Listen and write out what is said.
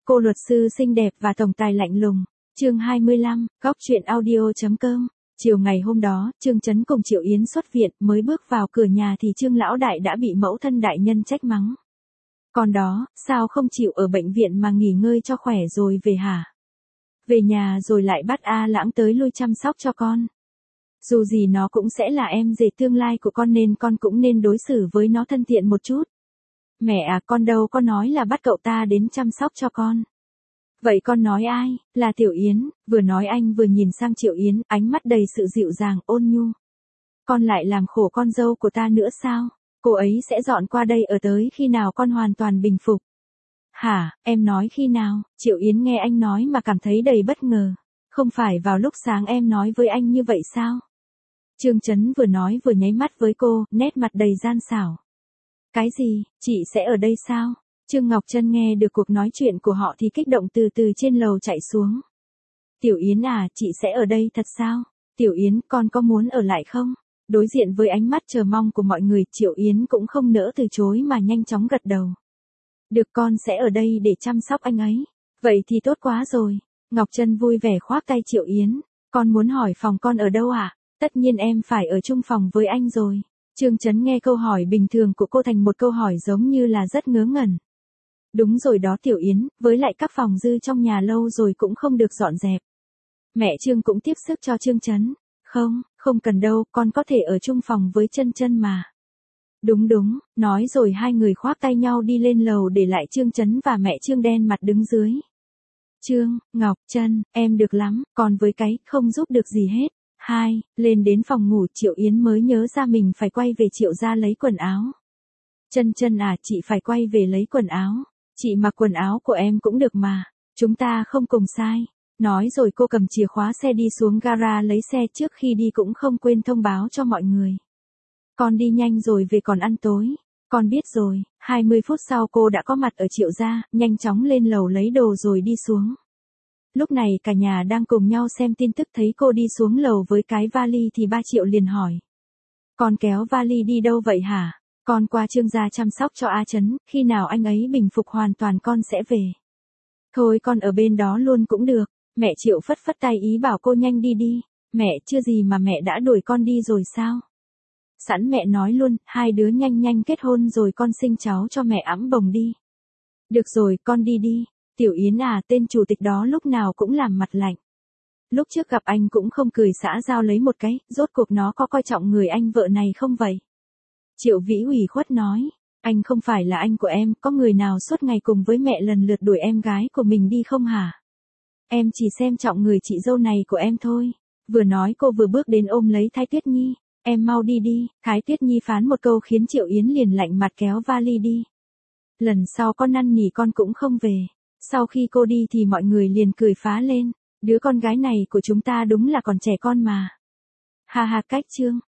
Cô luật sư xinh đẹp và tổng tài lạnh lùng. Chương 25, góc truyện audio.com. Chiều ngày hôm đó, Trương Chấn cùng Triệu Yến xuất viện, mới bước vào cửa nhà thì Trương lão đại đã bị mẫu thân đại nhân trách mắng. Con đó, sao không chịu ở bệnh viện mà nghỉ ngơi cho khỏe rồi về hả? Về nhà rồi lại bắt A Lãng tới lui chăm sóc cho con. Dù gì nó cũng sẽ là em rể tương lai của con nên con cũng nên đối xử với nó thân thiện một chút. Mẹ à, con đâu có nói là bắt cậu ta đến chăm sóc cho con. Vậy con nói ai? Là Tiểu Yến. Vừa nói anh vừa nhìn sang Triệu Yến, ánh mắt đầy sự dịu dàng, ôn nhu. Con lại làm khổ con dâu của ta nữa sao? Cô ấy sẽ dọn qua đây ở tới khi nào con hoàn toàn bình phục? Hả, em nói khi nào? Triệu Yến nghe anh nói mà cảm thấy đầy bất ngờ. Không phải vào lúc sáng em nói với anh như vậy sao? Trương Chấn vừa nói vừa nháy mắt với cô, nét mặt đầy gian xảo. Cái gì, chị sẽ ở đây sao? Trương Ngọc Trân nghe được cuộc nói chuyện của họ thì kích động từ từ trên lầu chạy xuống. Tiểu Yến à, chị sẽ ở đây thật sao? Tiểu Yến, con có muốn ở lại không? Đối diện với ánh mắt chờ mong của mọi người, Triệu Yến cũng không nỡ từ chối mà nhanh chóng gật đầu. Được, con sẽ ở đây để chăm sóc anh ấy. Vậy thì tốt quá rồi. Ngọc Trân vui vẻ khoác tay Triệu Yến. Con muốn hỏi phòng con ở đâu à? Tất nhiên em phải ở chung phòng với anh rồi. Trương Chấn nghe câu hỏi bình thường của cô thành một câu hỏi giống như là rất ngớ ngẩn. Đúng rồi đó Tiểu Yến, với lại các phòng dư trong nhà lâu rồi cũng không được dọn dẹp. Mẹ Trương cũng tiếp sức cho Trương Chấn. Không cần đâu, con có thể ở chung phòng với Chân Chân mà. Đúng, nói rồi hai người khoác tay nhau đi lên lầu để lại Trương Chấn và mẹ Trương đen mặt đứng dưới. Trương, Ngọc Trân, em được lắm, còn với cái, không giúp được gì hết. Lên đến phòng ngủ Triệu Yến mới nhớ ra mình phải quay về Triệu gia lấy quần áo. Chân Chân à, chị phải quay về lấy quần áo. Chị mặc quần áo của em cũng được mà, chúng ta không cùng sai. Nói rồi cô cầm chìa khóa xe đi xuống gara lấy xe, trước khi đi cũng không quên thông báo cho mọi người. Con đi nhanh rồi về còn ăn tối. Con biết rồi. 20 phút sau cô đã có mặt ở Triệu gia, nhanh chóng lên lầu lấy đồ rồi đi xuống. Lúc này cả nhà đang cùng nhau xem tin tức, thấy cô đi xuống lầu với cái vali thì ba Triệu liền hỏi. Con kéo vali đi đâu vậy hả? Con qua Trương gia chăm sóc cho A Trấn, khi nào anh ấy bình phục hoàn toàn con sẽ về. Thôi con ở bên đó luôn cũng được. Mẹ Triệu phất phất tay ý bảo cô nhanh đi đi. Mẹ, chưa gì mà mẹ đã đuổi con đi rồi sao? Sẵn mẹ nói luôn, hai đứa nhanh kết hôn rồi con sinh cháu cho mẹ ẵm bồng đi. Được rồi, con đi đi. Tiểu Yến à, tên chủ tịch đó lúc nào cũng làm mặt lạnh. Lúc trước gặp anh cũng không cười xã giao lấy một cái, rốt cuộc nó có coi trọng người anh vợ này không vậy? Triệu Vĩ ủy khuất nói, anh không phải là anh của em, có người nào suốt ngày cùng với mẹ lần lượt đuổi em gái của mình đi không hả? Em chỉ xem trọng người chị dâu này của em thôi. Vừa nói cô vừa bước đến ôm lấy Thái Tuyết Nhi. Em mau đi đi. Thái Tuyết Nhi phán một câu khiến Triệu Yến liền lạnh mặt kéo vali đi. Lần sau con năn nỉ con cũng không về. Sau khi cô đi thì mọi người liền cười phá lên. Đứa con gái này của chúng ta đúng là còn trẻ con mà. Ha ha, cách Trương.